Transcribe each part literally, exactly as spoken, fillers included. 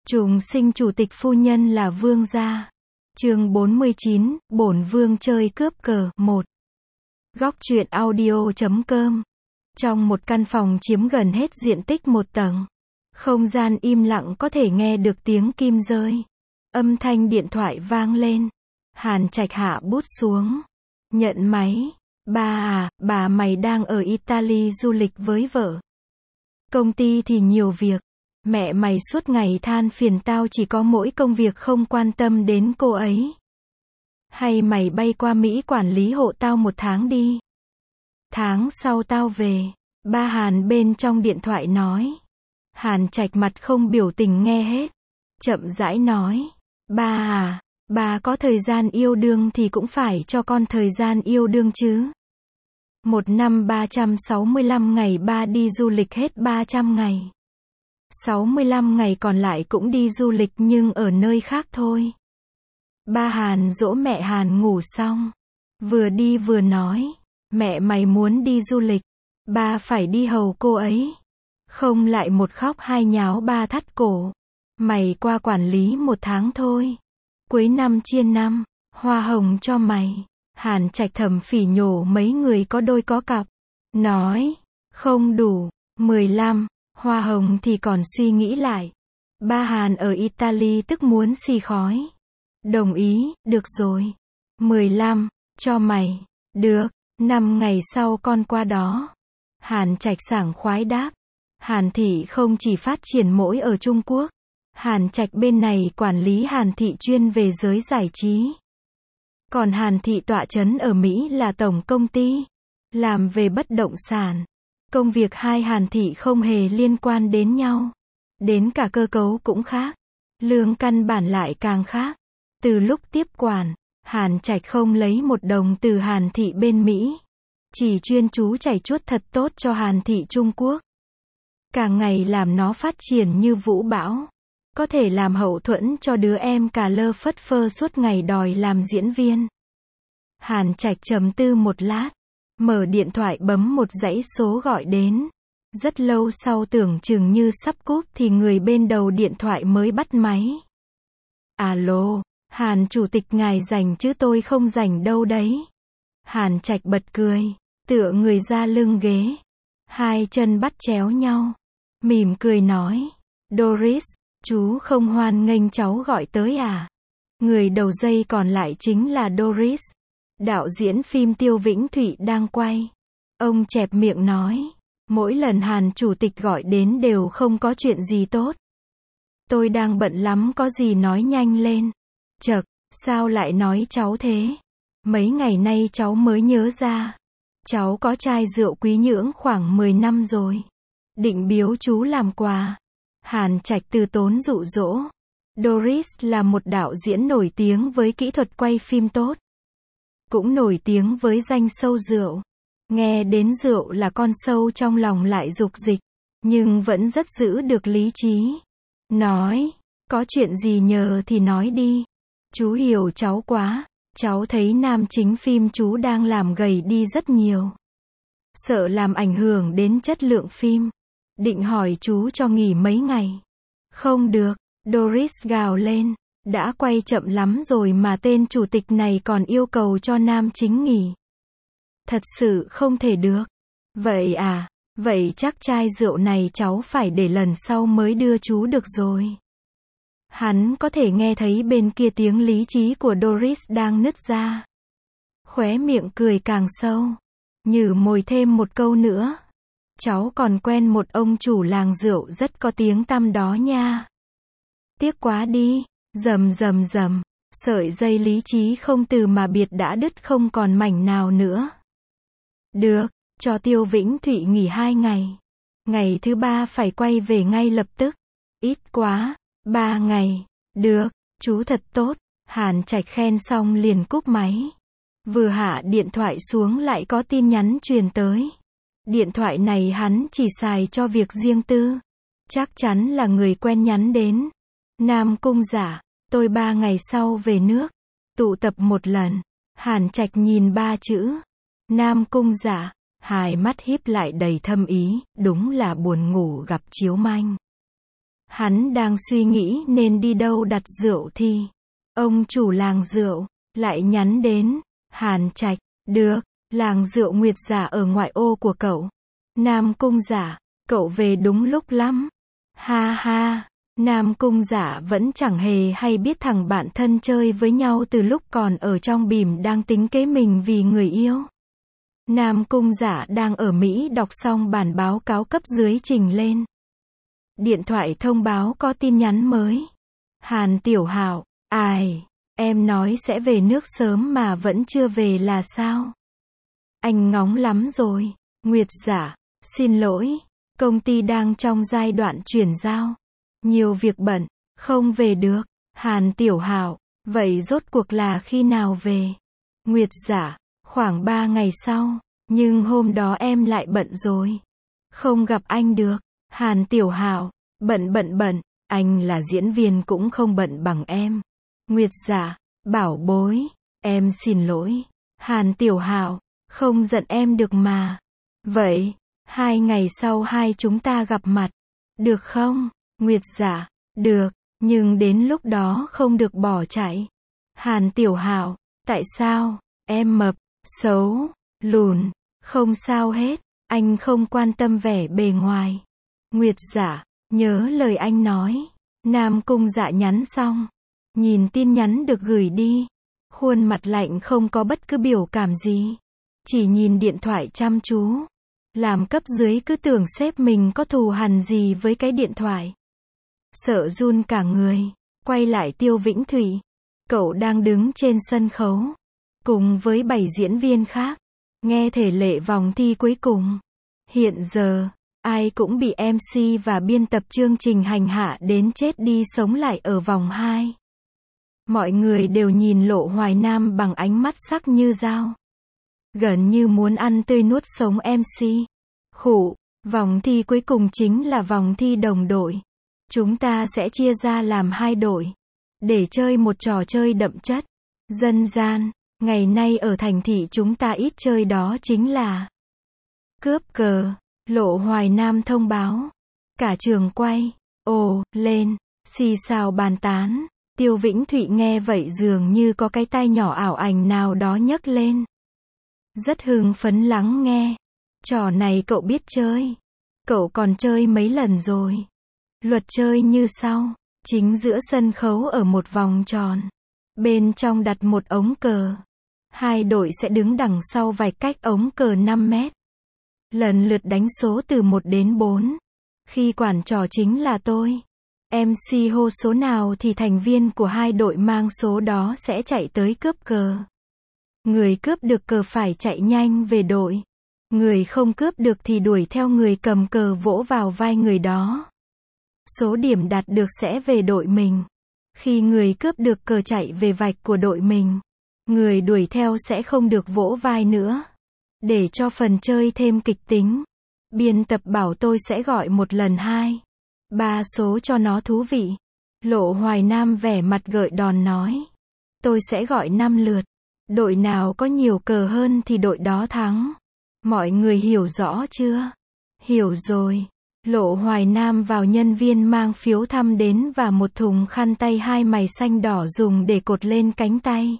Trùng sinh chủ tịch phu nhân là vương gia. Chương bốn mươi chín, bổn vương chơi cướp cờ, một. Góc truyện audio chấm com. Trong một căn phòng chiếm gần hết diện tích một tầng. Không gian im lặng có thể nghe được tiếng kim rơi. Âm thanh điện thoại vang lên. Hàn Trạch hạ bút xuống. Nhận máy. Ba à, bà mày đang ở Italy du lịch với vợ. Công ty thì nhiều việc. Mẹ mày suốt ngày than phiền tao chỉ có mỗi công việc không quan tâm đến cô ấy. Hay mày bay qua Mỹ quản lý hộ tao một tháng đi. Tháng sau tao về. Ba Hàn bên trong điện thoại nói. Hàn Trạch mặt không biểu tình nghe hết. Chậm rãi nói. Ba à, ba có thời gian yêu đương thì cũng phải cho con thời gian yêu đương chứ. Một năm ba trăm sáu mươi lăm ngày ba đi du lịch hết ba trăm ngày. sáu mươi lăm ngày còn lại cũng đi du lịch nhưng ở nơi khác thôi. Ba Hàn dỗ mẹ Hàn ngủ xong. Vừa đi vừa nói. Mẹ mày muốn đi du lịch. Ba phải đi hầu cô ấy. Không lại một khóc hai nháo ba thắt cổ. Mày qua quản lý một tháng thôi. Cuối năm chia năm. Hoa hồng cho mày. Hàn Trạch thầm phỉ nhổ mấy người có đôi có cặp. Nói. Không đủ. mười lăm. Hoa hồng thì còn suy nghĩ lại. Ba Hàn ở Italy tức muốn xì khói. Đồng ý, được rồi. mười lăm, cho mày. Được, năm ngày sau con qua đó. Hàn Trạch sảng khoái đáp. Hàn Thị không chỉ phát triển mỗi ở Trung Quốc. Hàn Trạch bên này quản lý Hàn Thị chuyên về giới giải trí. Còn Hàn Thị tọa trấn ở Mỹ là tổng công ty. Làm về bất động sản. Công việc hai Hàn Thị không hề liên quan đến nhau. Đến cả cơ cấu cũng khác. Lương căn bản lại càng khác. Từ lúc tiếp quản, Hàn Trạch không lấy một đồng từ Hàn Thị bên Mỹ. Chỉ chuyên chú chảy chuốt thật tốt cho Hàn Thị Trung Quốc. Càng ngày làm nó phát triển như vũ bão. Có thể làm hậu thuẫn cho đứa em cà lơ phất phơ suốt ngày đòi làm diễn viên. Hàn Trạch trầm tư một lát. Mở điện thoại bấm một dãy số gọi đến. Rất lâu sau tưởng chừng như sắp cúp thì người bên đầu điện thoại mới bắt máy. Alo, Hàn chủ tịch ngài rảnh chứ tôi không rảnh đâu đấy. Hàn Trạch bật cười, tựa người ra lưng ghế. Hai chân bắt chéo nhau. Mỉm cười nói. Doris, chú không hoan nghênh cháu gọi tới à? Người đầu dây còn lại chính là Doris. Đạo diễn phim Tiêu Vĩnh Thụy đang quay. Ông chẹp miệng nói. Mỗi lần Hàn chủ tịch gọi đến đều không có chuyện gì tốt. Tôi đang bận lắm có gì nói nhanh lên. Chậc, sao lại nói cháu thế? Mấy ngày nay cháu mới nhớ ra. Cháu có chai rượu quý nhưỡng khoảng mười năm rồi. Định biếu chú làm quà. Hàn Trạch từ tốn dụ dỗ. Doris là một đạo diễn nổi tiếng với kỹ thuật quay phim tốt. Cũng nổi tiếng với danh sâu rượu. Nghe đến rượu là con sâu trong lòng lại dục dịch. Nhưng vẫn rất giữ được lý trí. Nói, có chuyện gì nhờ thì nói đi. Chú hiểu cháu quá. Cháu thấy nam chính phim chú đang làm gầy đi rất nhiều. Sợ làm ảnh hưởng đến chất lượng phim. Định hỏi chú cho nghỉ mấy ngày. Không được, Doris gào lên. Đã quay chậm lắm rồi mà tên chủ tịch này còn yêu cầu cho nam chính nghỉ. Thật sự không thể được. Vậy à, vậy chắc chai rượu này cháu phải để lần sau mới đưa chú được rồi. Hắn có thể nghe thấy bên kia tiếng lý trí của Doris đang nứt ra. Khóe miệng cười càng sâu. Nhử mồi thêm một câu nữa. Cháu còn quen một ông chủ làng rượu rất có tiếng tăm đó nha. Tiếc quá đi. Rầm rầm rầm. Sợi dây lý trí không từ mà biệt đã đứt không còn mảnh nào nữa. Được, cho Tiêu Vĩnh Thụy nghỉ hai ngày. Ngày thứ ba phải quay về ngay lập tức. Ít quá, ba ngày. Được, chú thật tốt. Hàn Trạch khen xong liền cúp máy. Vừa hạ điện thoại xuống lại có tin nhắn truyền tới. Điện thoại này hắn chỉ xài cho việc riêng tư. Chắc chắn là người quen nhắn đến. Nam Cung giả, tôi ba ngày sau về nước. Tụ tập một lần. Hàn Trạch nhìn ba chữ. Nam Cung giả, hai mắt híp lại đầy thâm ý, đúng là buồn ngủ gặp chiếu manh. Hắn đang suy nghĩ nên đi đâu đặt rượu thì ông chủ làng rượu lại nhắn đến. Hàn Trạch, được, làng rượu Nguyệt Giả ở ngoại ô của cậu. Nam Cung Giả, cậu về đúng lúc lắm. Ha ha, Nam Cung Giả vẫn chẳng hề hay biết thằng bạn thân chơi với nhau từ lúc còn ở trong bìm đang tính kế mình vì người yêu. Nam Cung Giả đang ở Mỹ đọc xong bản báo cáo cấp dưới trình lên. Điện thoại thông báo có tin nhắn mới. Hàn Tiểu Hạo, ai, em nói sẽ về nước sớm mà vẫn chưa về là sao? Anh ngóng lắm rồi. Nguyệt Giả, xin lỗi, công ty đang trong giai đoạn chuyển giao. Nhiều việc bận, không về được. Hàn Tiểu Hạo, vậy rốt cuộc là khi nào về? Nguyệt Giả, khoảng ba ngày sau, nhưng hôm đó em lại bận rồi. Không gặp anh được. Hàn Tiểu Hạo, bận bận bận, anh là diễn viên cũng không bận bằng em. Nguyệt Giả, bảo bối, em xin lỗi. Hàn Tiểu Hạo, không giận em được mà. Vậy, hai ngày sau hai chúng ta gặp mặt, được không? Nguyệt Giả, được, nhưng đến lúc đó không được bỏ chạy. Hàn Tiểu Hạo, tại sao? Em mập, xấu, lùn, không sao hết, anh không quan tâm vẻ bề ngoài. Nguyệt Giả, nhớ lời anh nói. Nam Cung Dạ nhắn xong, nhìn tin nhắn được gửi đi, khuôn mặt lạnh không có bất cứ biểu cảm gì, chỉ nhìn điện thoại chăm chú. Làm cấp dưới cứ tưởng sếp mình có thù hằn gì với cái điện thoại. Sợ run cả người, quay lại Tiêu Vĩnh Thụy. Cậu đang đứng trên sân khấu, cùng với bảy diễn viên khác, nghe thể lệ vòng thi cuối cùng. Hiện giờ, ai cũng bị em xê và biên tập chương trình hành hạ đến chết đi sống lại ở vòng hai. Mọi người đều nhìn Lộ Hoài Nam bằng ánh mắt sắc như dao. Gần như muốn ăn tươi nuốt sống em xê. Khụ, vòng thi cuối cùng chính là vòng thi đồng đội. Chúng ta sẽ chia ra làm hai đội, để chơi một trò chơi đậm chất dân gian. Ngày nay ở thành thị chúng ta ít chơi đó chính là cướp cờ. Lộ Hoài Nam thông báo. Cả trường quay, ồ, lên, xì xào bàn tán. Tiêu Vĩnh Thụy nghe vậy dường như có cái tai nhỏ ảo ảnh nào đó nhấc lên. Rất hưng phấn lắng nghe. Trò này cậu biết chơi. Cậu còn chơi mấy lần rồi. Luật chơi như sau. Chính giữa sân khấu ở một vòng tròn. Bên trong đặt một ống cờ. Hai đội sẽ đứng đằng sau vạch cách ống cờ năm mét. Lần lượt đánh số từ một đến bốn. Khi quản trò chính là tôi. em xê hô số nào thì thành viên của hai đội mang số đó sẽ chạy tới cướp cờ. Người cướp được cờ phải chạy nhanh về đội. Người không cướp được thì đuổi theo người cầm cờ vỗ vào vai người đó. Số điểm đạt được sẽ về đội mình. Khi người cướp được cờ chạy về vạch của đội mình, người đuổi theo sẽ không được vỗ vai nữa. Để cho phần chơi thêm kịch tính, biên tập bảo tôi sẽ gọi một lần hai, ba số cho nó thú vị. Lộ Hoài Nam vẻ mặt gợi đòn nói. Tôi sẽ gọi năm lượt. Đội nào có nhiều cờ hơn thì đội đó thắng. Mọi người hiểu rõ chưa? Hiểu rồi. Lộ Hoài Nam vào nhân viên mang phiếu thăm đến và một thùng khăn tay hai mày xanh đỏ dùng để cột lên cánh tay.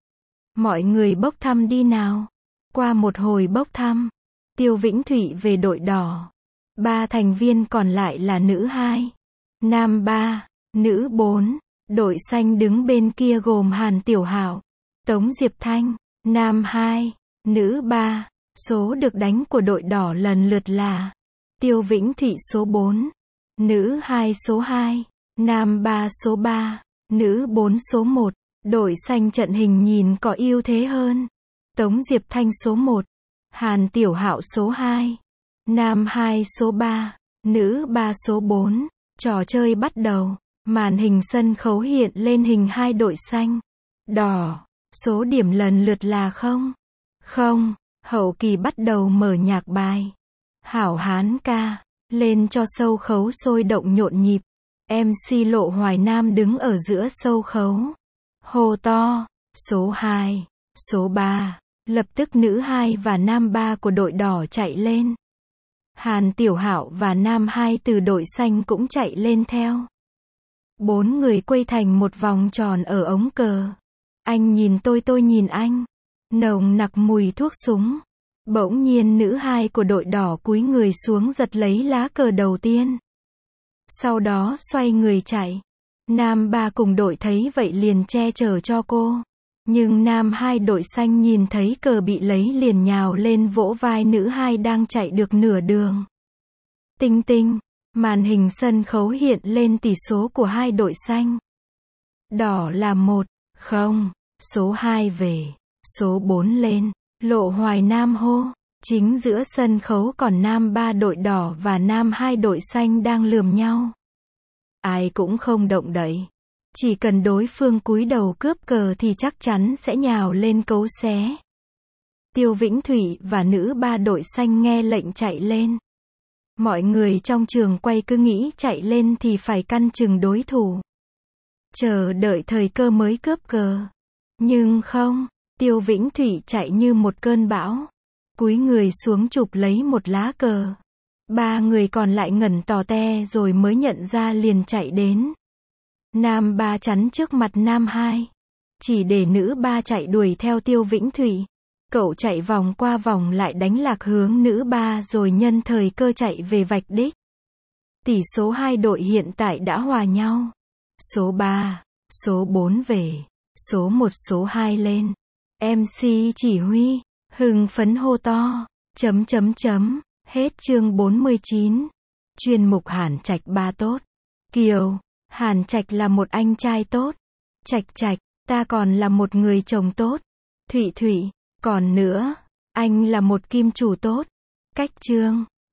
Mọi người bốc thăm đi nào. Qua một hồi bốc thăm, Tiêu Vĩnh Thụy về đội đỏ. Ba thành viên còn lại là nữ hai, nam ba, nữ bốn. Đội xanh đứng bên kia gồm Hàn Tiểu Hạo, Tống Diệp Thanh, nam hai, nữ ba. Số được đánh của đội đỏ lần lượt là Tiêu Vĩnh Thụy số bốn, nữ hai số hai, nam ba số ba, nữ bốn số một. Đội xanh trận hình nhìn có ưu thế hơn. Tống Diệp Thanh số một, Hàn Tiểu Hạo số hai, nam hai số ba, nữ ba số bốn. Trò chơi bắt đầu. Màn hình sân khấu hiện lên hình hai đội xanh, đỏ. Số điểm lần lượt là không, không. Hậu kỳ bắt đầu mở nhạc bài Hảo Hán ca, lên cho sâu khấu sôi động nhộn nhịp. em xê Lộ Hoài Nam đứng ở giữa sâu khấu, hô to, số hai, số ba. Lập tức nữ hai và nam ba của đội đỏ chạy lên. Hàn Tiểu Hạo và nam hai từ đội xanh cũng chạy lên theo. Bốn người quây thành một vòng tròn ở ống cờ. Anh nhìn tôi tôi nhìn anh. Nồng nặc mùi thuốc súng. Bỗng nhiên nữ hai của đội đỏ cúi người xuống giật lấy lá cờ đầu tiên. Sau đó xoay người chạy. Nam ba cùng đội thấy vậy liền che chở cho cô. Nhưng nam hai đội xanh nhìn thấy cờ bị lấy liền nhào lên vỗ vai nữ hai đang chạy được nửa đường. Tinh tinh, màn hình sân khấu hiện lên tỷ số của hai đội xanh. Đỏ là một, không, số hai về, số bốn lên, Lộ Hoài Nam hô. Chính giữa sân khấu còn nam ba đội đỏ và nam hai đội xanh đang lườm nhau. Ai cũng không động đậy. Chỉ cần đối phương cúi đầu cướp cờ thì chắc chắn sẽ nhào lên cấu xé. Tiêu Vĩnh Thủy và nữ ba đội xanh nghe lệnh chạy lên. Mọi người trong trường quay cứ nghĩ chạy lên thì phải căn chừng đối thủ. Chờ đợi thời cơ mới cướp cờ. Nhưng không, Tiêu Vĩnh Thủy chạy như một cơn bão. Cúi người xuống chụp lấy một lá cờ. Ba người còn lại ngẩn tò te rồi mới nhận ra liền chạy đến. Nam ba chắn trước mặt nam hai. Chỉ để nữ ba chạy đuổi theo Tiêu Vĩnh Thủy. Cậu chạy vòng qua vòng lại đánh lạc hướng nữ ba rồi nhân thời cơ chạy về vạch đích. Tỷ số hai đội hiện tại đã hòa nhau. Số ba, số bốn về, số một số hai lên. em xê chỉ huy, hưng phấn hô to, chấm chấm chấm, hết chương bốn mươi chín. Chuyên mục Hàn Trạch ba tốt. Kiều, Hàn Trạch là một anh trai tốt. Trạch Trạch, ta còn là một người chồng tốt. Thụy Thụy, còn nữa, anh là một kim chủ tốt. Cách chương